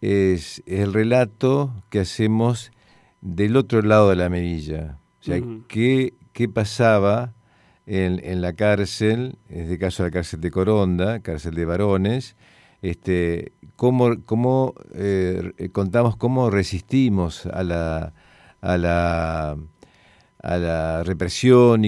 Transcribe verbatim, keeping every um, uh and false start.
es el relato que hacemos del otro lado de la mirilla. O sea, uh-huh. ¿qué, qué pasaba en, en la cárcel, en este caso la cárcel de Coronda, cárcel de varones? Este, cómo, cómo eh, contamos cómo resistimos a la, a la, a la represión y